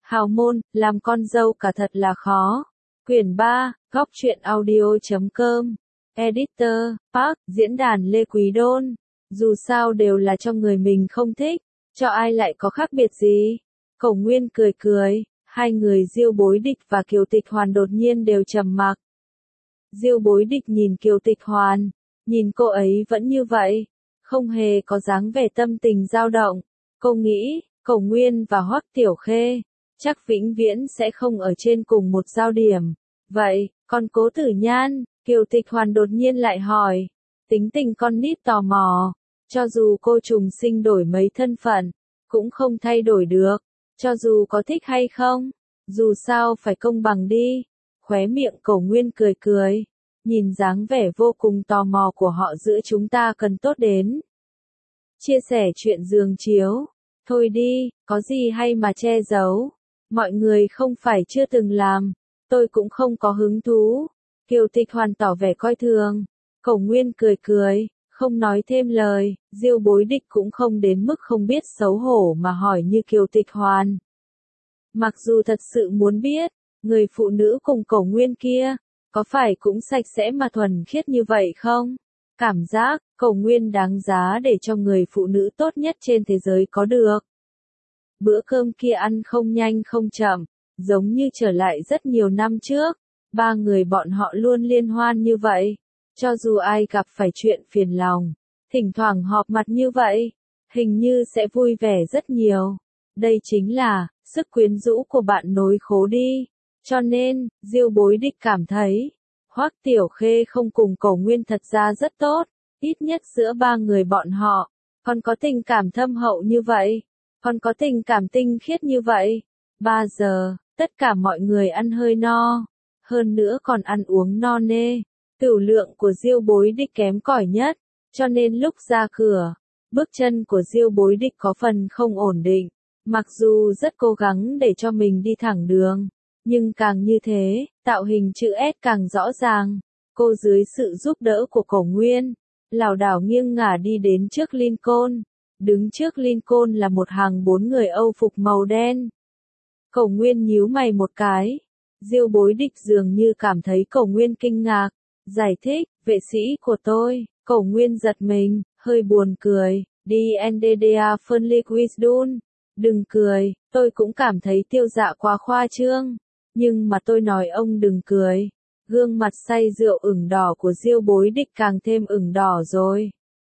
Hào môn, làm con dâu cả thật là khó. Quyển 3, góc truyện audio.com. Editor, Park, diễn đàn Lê Quý Đôn. Dù sao đều là cho người mình không thích, cho ai lại có khác biệt gì. Cổ Nguyên cười cười, hai người Diêu Bối Địch và Kiều Tịch Hoàn đột nhiên đều trầm mặc. Diêu Bối Địch nhìn Kiều Tịch Hoàn, nhìn cô ấy vẫn như vậy, không hề có dáng vẻ tâm tình dao động. Cô nghĩ, Cổ Nguyên và Hoắc Tiểu Khê chắc vĩnh viễn sẽ không ở trên cùng một giao điểm. Vậy, còn Cố Tử Nhan? Kiều Tịch Hoàn đột nhiên lại hỏi. Tính tình con nít tò mò, cho dù cô trùng sinh đổi mấy thân phận, cũng không thay đổi được, cho dù có thích hay không, dù sao phải công bằng đi. Khóe miệng Cổ Nguyên cười cười, nhìn dáng vẻ vô cùng tò mò của họ giữa chúng ta cần tốt đến. Chia sẻ chuyện giường chiếu, thôi đi, có gì hay mà che giấu, mọi người không phải chưa từng làm, tôi cũng không có hứng thú. Kiều Tịch Hoàn tỏ vẻ coi thường. Cổ Nguyên cười cười, không nói thêm lời. Diêu Bối Địch cũng không đến mức không biết xấu hổ mà hỏi như Kiều Tịch Hoàn. Mặc dù thật sự muốn biết, người phụ nữ cùng Cổ Nguyên kia, có phải cũng sạch sẽ mà thuần khiết như vậy không? Cảm giác, Cổ Nguyên đáng giá để cho người phụ nữ tốt nhất trên thế giới có được. Bữa cơm kia ăn không nhanh không chậm, giống như trở lại rất nhiều năm trước. Ba người bọn họ luôn liên hoan như vậy. Cho dù ai gặp phải chuyện phiền lòng, thỉnh thoảng họp mặt như vậy, hình như sẽ vui vẻ rất nhiều. Đây chính là sức quyến rũ của bạn nối khố đi. Cho nên, Diêu Bối Địch cảm thấy, Hoắc Tiểu Khê không cùng Cổ Nguyên thật ra rất tốt, ít nhất giữa ba người bọn họ, còn có tình cảm thâm hậu như vậy, còn có tình cảm tinh khiết như vậy. 3 giờ, tất cả mọi người ăn hơi no, hơn nữa còn ăn uống no nê. Tửu lượng của Diêu Bối Địch kém cỏi nhất, cho nên lúc ra cửa, bước chân của Diêu Bối Địch có phần không ổn định. Mặc dù rất cố gắng để cho mình đi thẳng đường, nhưng càng như thế, tạo hình chữ S càng rõ ràng. Cô dưới sự giúp đỡ của Cổ Nguyên, lảo đảo nghiêng ngả đi đến trước Lincoln. Đứng trước Lincoln là một hàng 4 người Âu phục màu đen. Cổ Nguyên nhíu mày một cái. Diêu Bối Địch dường như cảm thấy Cổ Nguyên kinh ngạc. Giải thích, vệ sĩ của tôi. Cổ Nguyên giật mình, hơi buồn cười. DNDDA phân liquid. Đừng cười, tôi cũng cảm thấy Tiêu Dạ quá khoa trương. Nhưng mà tôi nói ông đừng cười. Gương mặt say rượu ửng đỏ của Diêu Bối Địch càng thêm ửng đỏ rồi.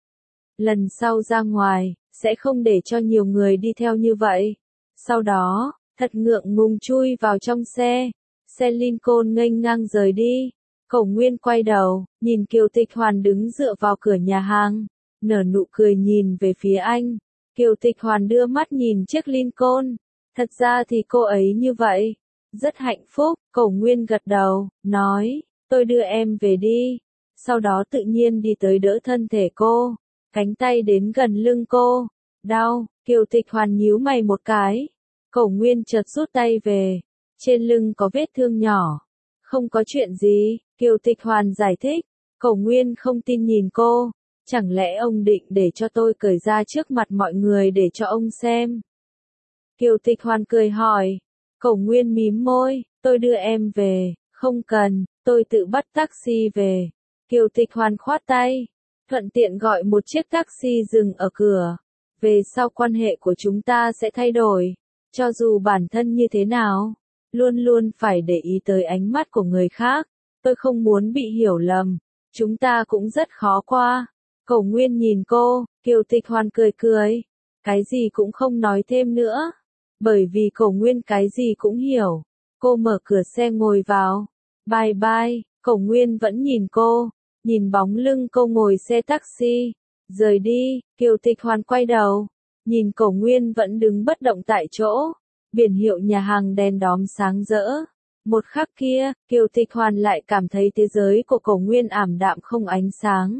Lần sau ra ngoài, sẽ không để cho nhiều người đi theo như vậy. Sau đó, thật ngượng ngùng chui vào trong xe. Xe Lincoln nghênh ngang rời đi. Cổ Nguyên quay đầu, nhìn Kiều Tịch Hoàn đứng dựa vào cửa nhà hàng, nở nụ cười nhìn về phía anh. Kiều Tịch Hoàn đưa mắt nhìn chiếc Lincoln. Thật ra thì cô ấy như vậy. Rất hạnh phúc. Cổ Nguyên gật đầu, nói, tôi đưa em về đi. Sau đó tự nhiên đi tới đỡ thân thể cô. Cánh tay đến gần lưng cô. Đau. Kiều Tịch Hoàn nhíu mày một cái. Cổ Nguyên chợt rút tay về. Trên lưng có vết thương nhỏ. Không có chuyện gì. Kiều Tịch Hoàn giải thích. Cổ Nguyên không tin nhìn cô. Chẳng lẽ ông định để cho tôi cởi ra trước mặt mọi người để cho ông xem? Kiều Tịch Hoàn cười hỏi. Cổ Nguyên mím môi. Tôi đưa em về. Không cần, tôi tự bắt taxi về. Kiều Tịch Hoàn khoát tay. Thuận tiện gọi một chiếc taxi dừng ở cửa. Về sau quan hệ của chúng ta sẽ thay đổi. Cho dù bản thân như thế nào, luôn luôn phải để ý tới ánh mắt của người khác. Tôi không muốn bị hiểu lầm. Chúng ta cũng rất khó qua. Cổ Nguyên nhìn cô, Kiều Tịch Hoàn cười cười. Cái gì cũng không nói thêm nữa. Bởi vì Cổ Nguyên cái gì cũng hiểu. Cô mở cửa xe ngồi vào. Bye bye. Cổ Nguyên vẫn nhìn cô. Nhìn bóng lưng cô ngồi xe taxi. Rời đi. Kiều Tịch Hoàn quay đầu. Nhìn Cổ Nguyên vẫn đứng bất động tại chỗ. Biển hiệu nhà hàng đèn đóm sáng rỡ. Một khắc kia, Kiều Tịch Hoàn lại cảm thấy thế giới của Cổ Nguyên ảm đạm không ánh sáng.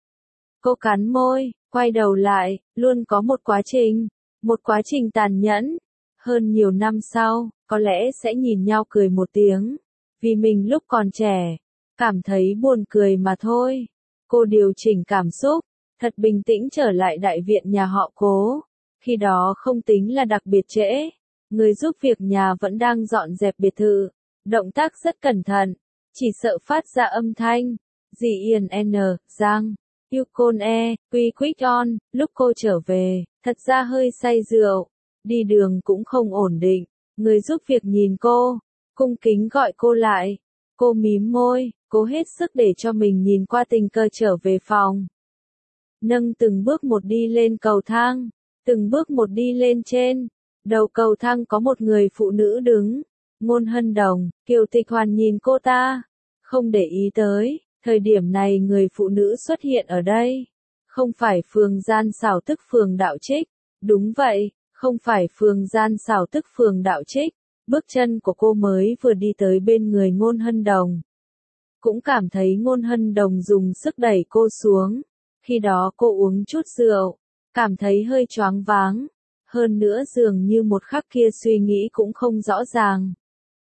Cô cắn môi, quay đầu lại, luôn có một quá trình tàn nhẫn. Hơn nhiều năm sau, có lẽ sẽ nhìn nhau cười một tiếng. Vì mình lúc còn trẻ, cảm thấy buồn cười mà thôi. Cô điều chỉnh cảm xúc, thật bình tĩnh trở lại đại viện nhà họ Cố. Khi đó không tính là đặc biệt trễ. Người giúp việc nhà vẫn đang dọn dẹp biệt thự, động tác rất cẩn thận, chỉ sợ phát ra âm thanh. Dì Yên N, Giang, Yukon E, Quy Quick On, lúc cô trở về, thật ra hơi say rượu, đi đường cũng không ổn định. Người giúp việc nhìn cô, cung kính gọi cô lại. Cô mím môi, cố hết sức để cho mình nhìn qua tình cờ trở về phòng. Nâng từng bước một đi lên cầu thang, từng bước một đi lên trên. Đầu cầu thang có một người phụ nữ đứng. Ngôn Hân Đồng, Kiều Tịch Hoàn nhìn cô ta, không để ý tới. Thời điểm này người phụ nữ xuất hiện ở đây. Không phải Phường Gian Xảo tức Phường Đạo Trích. Đúng vậy, không phải Phường Gian Xảo tức Phường Đạo Trích. Bước chân của cô mới vừa đi tới bên người Ngôn Hân Đồng. Cũng cảm thấy Ngôn Hân Đồng dùng sức đẩy cô xuống. Khi đó cô uống chút rượu, cảm thấy hơi choáng váng. Hơn nữa dường như một khắc kia suy nghĩ cũng không rõ ràng.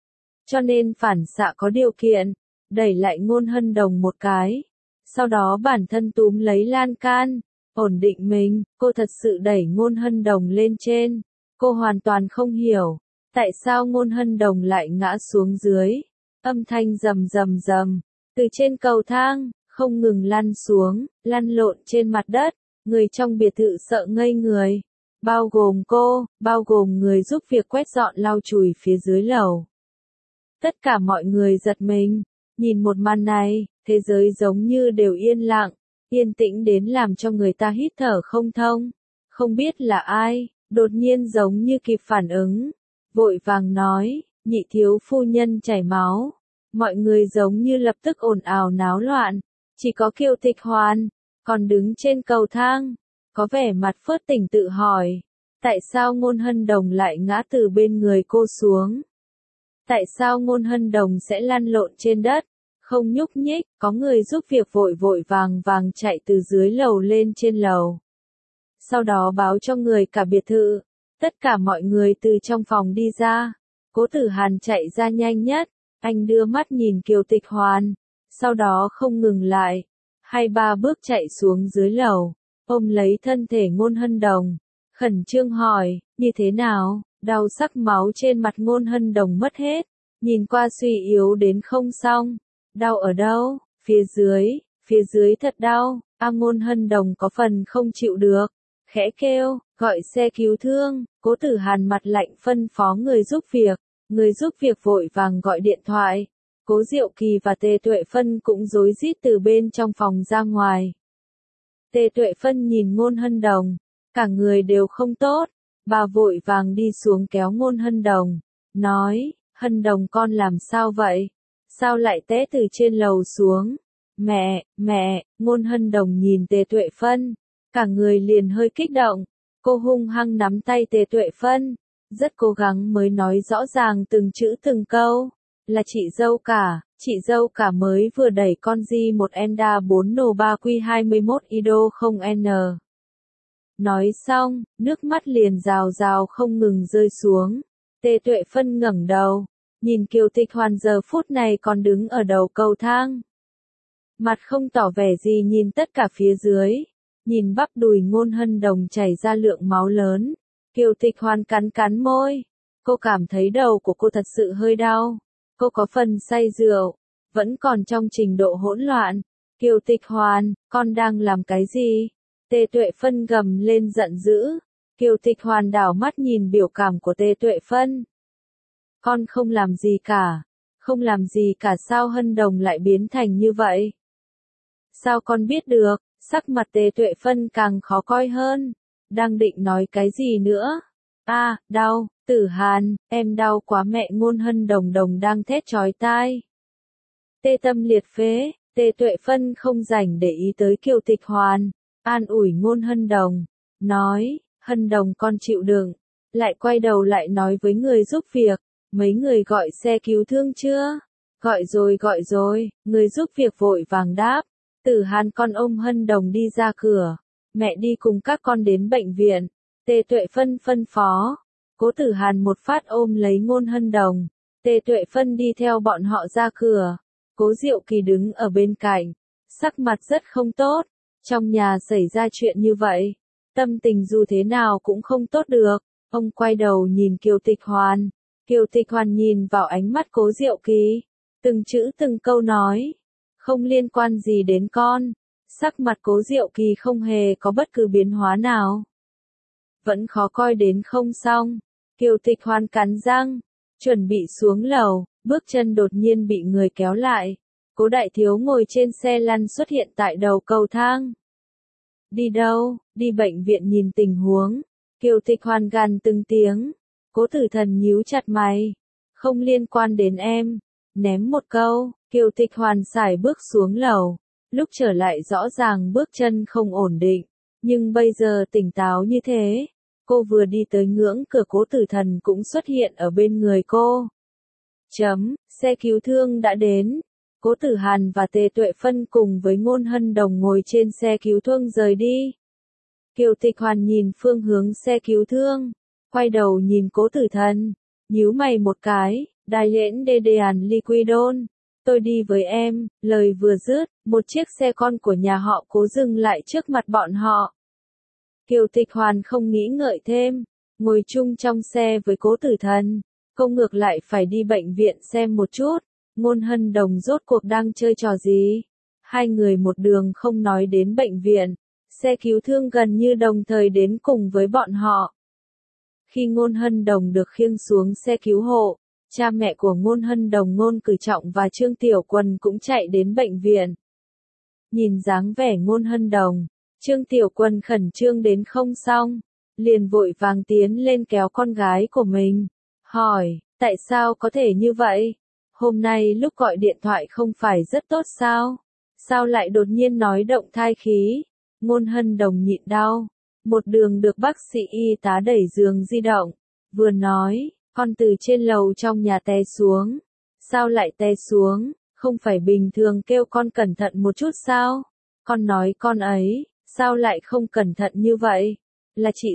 Cho nên phản xạ có điều kiện, đẩy lại Ngôn Hân Đồng một cái. Sau đó bản thân túm lấy lan can, ổn định mình, cô thật sự đẩy Ngôn Hân Đồng lên trên. Cô hoàn toàn không hiểu, tại sao Ngôn Hân Đồng lại ngã xuống dưới. Âm thanh rầm rầm rầm, từ trên cầu thang, không ngừng lăn xuống, lăn lộn trên mặt đất. Người trong biệt thự sợ ngây người. Bao gồm cô, bao gồm người giúp việc quét dọn lau chùi phía dưới lầu. Tất cả mọi người giật mình, nhìn một màn này, thế giới giống như đều yên lặng, yên tĩnh đến làm cho người ta hít thở không thông. Không biết là ai, đột nhiên giống như kịp phản ứng, vội vàng nói, nhị thiếu phu nhân chảy máu. Mọi người giống như lập tức ồn ào náo loạn, chỉ có Kiều Tịch Hoàn, còn đứng trên cầu thang, có vẻ mặt phớt tỉnh tự hỏi, tại sao Ngôn Hân Đồng lại ngã từ bên người cô xuống? Tại sao Ngôn Hân Đồng sẽ lăn lộn trên đất, không nhúc nhích? Có người giúp việc vội vội vàng vàng chạy từ dưới lầu lên trên lầu. Sau đó báo cho người cả biệt thự, tất cả mọi người từ trong phòng đi ra. Cố Tử Hàn chạy ra nhanh nhất, anh đưa mắt nhìn Kiều Tịch Hoàn, sau đó không ngừng lại, 2-3 bước chạy xuống dưới lầu, ôm lấy thân thể Ngôn Hân Đồng, khẩn trương hỏi, như thế nào? Đau sắc máu trên mặt Ngôn Hân Đồng mất hết, nhìn qua suy yếu đến không xong. Đau ở đâu? Phía dưới thật đau. Ngôn Hân Đồng có phần không chịu được, khẽ kêu, gọi xe cứu thương. Cố Tử Hàn mặt lạnh phân phó người giúp việc vội vàng gọi điện thoại. Cố Diệu Kỳ và Tề Tuệ Phân cũng rối rít từ bên trong phòng ra ngoài. Tề Tuệ Phân nhìn Ngôn Hân Đồng, cả người đều không tốt, bà vội vàng đi xuống kéo Ngôn Hân Đồng, nói, Hân Đồng con làm sao vậy? Sao lại té từ trên lầu xuống? Mẹ, Ngôn Hân Đồng nhìn Tề Tuệ Phân, cả người liền hơi kích động, cô hung hăng nắm tay Tề Tuệ Phân, rất cố gắng mới nói rõ ràng từng chữ từng câu, là chị dâu cả mới vừa đẩy con G1 Enda 4 Nô 3 Q21 Ido 0N. Nói xong, nước mắt liền rào rào không ngừng rơi xuống. Tề Tuệ Phân ngẩng đầu, nhìn Kiều Tịch Hoàn giờ phút này còn đứng ở đầu cầu thang. Mặt không tỏ vẻ gì nhìn tất cả phía dưới, nhìn bắp đùi Ngôn Hân Đồng chảy ra lượng máu lớn. Kiều Tịch Hoàn cắn môi, cô cảm thấy đầu của cô thật sự hơi đau. Cô có phần say rượu, vẫn còn trong trình độ hỗn loạn. Kiều Tịch Hoàn, con đang làm cái gì? Tề Tuệ Phân gầm lên giận dữ. Kiều Tịch Hoàn đảo mắt nhìn biểu cảm của Tề Tuệ Phân. Con không làm gì cả, sao Hân Đồng lại biến thành như vậy? Sao con biết được? Sắc mặt Tề Tuệ Phân càng khó coi hơn. Đang định nói cái gì nữa? Đau, Tử Hàn, em đau quá mẹ. Ngôn Hân Đồng đang thét chói tai. Tê tâm liệt phế, Tề Tuệ Phân không rảnh để ý tới Kiều Tịch Hoàn, an ủi Ngôn Hân Đồng, nói, Hân Đồng con chịu đựng, lại quay đầu lại nói với người giúp việc, mấy người gọi xe cứu thương chưa? Gọi rồi, người giúp việc vội vàng đáp, Tử Hàn con ôm Hân Đồng đi ra cửa, mẹ đi cùng các con đến bệnh viện. Tề Tuệ Phân phân phó, Cố Tử Hàn một phát ôm lấy Ngôn Hân Đồng, Tề Tuệ Phân đi theo bọn họ ra cửa. Cố Diệu Kỳ đứng ở bên cạnh, sắc mặt rất không tốt, trong nhà xảy ra chuyện như vậy, tâm tình dù thế nào cũng không tốt được. Ông quay đầu nhìn Kiều Tịch Hoàn. Kiều Tịch Hoàn nhìn vào ánh mắt Cố Diệu Kỳ. Từng chữ từng câu nói. Không liên quan gì đến con. Sắc mặt Cố Diệu Kỳ không hề có bất cứ biến hóa nào. Vẫn khó coi đến không xong. Kiều Tịch Hoàn cắn răng. Chuẩn bị xuống lầu. Bước chân đột nhiên bị người kéo lại. Cố Đại Thiếu ngồi trên xe lăn xuất hiện tại đầu cầu thang. Đi đâu? Đi bệnh viện nhìn tình huống. Kiều Tịch Hoàn gằn từng tiếng. Cố Tử Thần nhíu chặt mày. Không liên quan đến em. Ném một câu, Kiều Tịch Hoàn sải bước xuống lầu. Lúc trở lại rõ ràng bước chân không ổn định. Nhưng bây giờ tỉnh táo như thế. Cô vừa đi tới ngưỡng cửa Cố Tử Thần cũng xuất hiện ở bên người cô. Xe cứu thương đã đến. Cố Tử Hàn và Tề Tuệ Phân cùng với Ngôn Hân Đồng ngồi trên xe cứu thương rời đi. Kiều Tịch Hoàn nhìn phương hướng xe cứu thương, quay đầu nhìn Cố Tử Thần, nhíu mày một cái, Đài Lễn Đê Đàn Liquidon, tôi đi với em, lời vừa dứt, một chiếc xe con của nhà họ Cố dừng lại trước mặt bọn họ. Kiều Tịch Hoàn không nghĩ ngợi thêm, ngồi chung trong xe với Cố Tử Thần, cô ngược lại phải đi bệnh viện xem một chút. Ngôn Hân Đồng rốt cuộc đang chơi trò gì? Hai người một đường không nói đến bệnh viện, xe cứu thương gần như đồng thời đến cùng với bọn họ. Khi Ngôn Hân Đồng được khiêng xuống xe cứu hộ, cha mẹ của Ngôn Hân Đồng Ngôn Cử Trọng và Trương Tiểu Quân cũng chạy đến bệnh viện. Nhìn dáng vẻ Ngôn Hân Đồng, Trương Tiểu Quân khẩn trương đến không xong, liền vội vàng tiến lên kéo con gái của mình, hỏi, tại sao có thể như vậy? Hôm nay lúc gọi điện thoại không phải rất tốt sao? Sao lại đột nhiên nói động thai khí? Ngôn Hân Đồng nhịn đau. Một đường được bác sĩ y tá đẩy giường di động. Vừa nói, con từ trên lầu trong nhà té xuống. Sao lại té xuống? Không phải bình thường kêu con cẩn thận một chút sao? Con nói con ấy, sao lại không cẩn thận như vậy? Là chị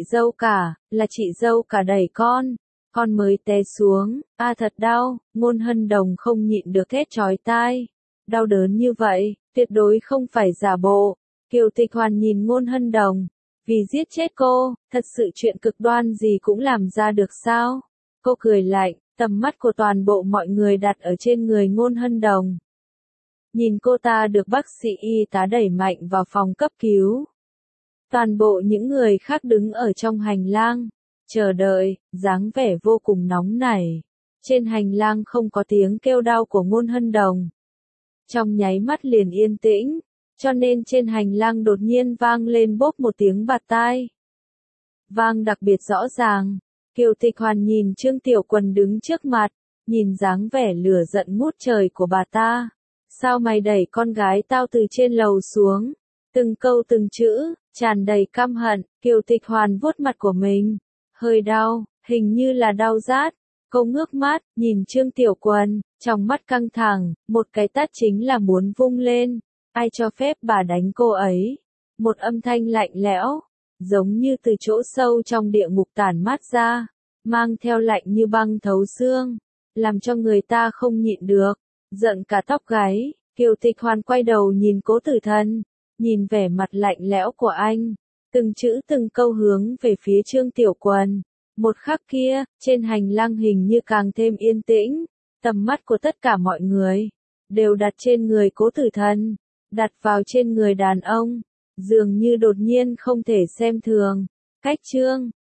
dâu cả đẩy con mới té xuống, thật đau, Ngôn Hân Đồng không nhịn được thét chói tai. Đau đớn như vậy, tuyệt đối không phải giả bộ. Kiều Tịch Hoàn nhìn Ngôn Hân Đồng, vì giết chết cô, thật sự chuyện cực đoan gì cũng làm ra được sao? Cô cười lạnh, tầm mắt của toàn bộ mọi người đặt ở trên người Ngôn Hân Đồng. Nhìn cô ta được bác sĩ y tá đẩy mạnh vào phòng cấp cứu. Toàn bộ những người khác đứng ở trong hành lang. Chờ đợi, dáng vẻ vô cùng nóng nảy. Trên hành lang không có tiếng kêu đau của Ngôn Hân Đồng. Trong nháy mắt liền yên tĩnh, cho nên trên hành lang đột nhiên vang lên bốp một tiếng bạt tai. Vang đặc biệt rõ ràng, Kiều Tịch Hoàn nhìn Trương Tiểu Quân đứng trước mặt, nhìn dáng vẻ lửa giận ngút trời của bà ta. Sao mày đẩy con gái tao từ trên lầu xuống? Từng câu từng chữ, tràn đầy căm hận, Kiều Tịch Hoàn vuốt mặt của mình. Hơi đau, hình như là đau rát. Cô ngước mắt, nhìn Trương Tiểu Quân, trong mắt căng thẳng, một cái tát chính là muốn vung lên. Ai cho phép bà đánh cô ấy? Một âm thanh lạnh lẽo, giống như từ chỗ sâu trong địa ngục tản mát ra, mang theo lạnh như băng thấu xương, làm cho người ta không nhịn được, giận cả tóc gáy. Kiều Tịch Hoàn quay đầu nhìn Cố Tử Thần, nhìn vẻ mặt lạnh lẽo của anh. Từng chữ từng câu hướng về phía Trương Tiểu Quân. Một khắc kia, trên hành lang hình như càng thêm yên tĩnh, tầm mắt của tất cả mọi người đều đặt trên người Cố Tử Thần, đặt vào trên người đàn ông, dường như đột nhiên không thể xem thường. Cách Trương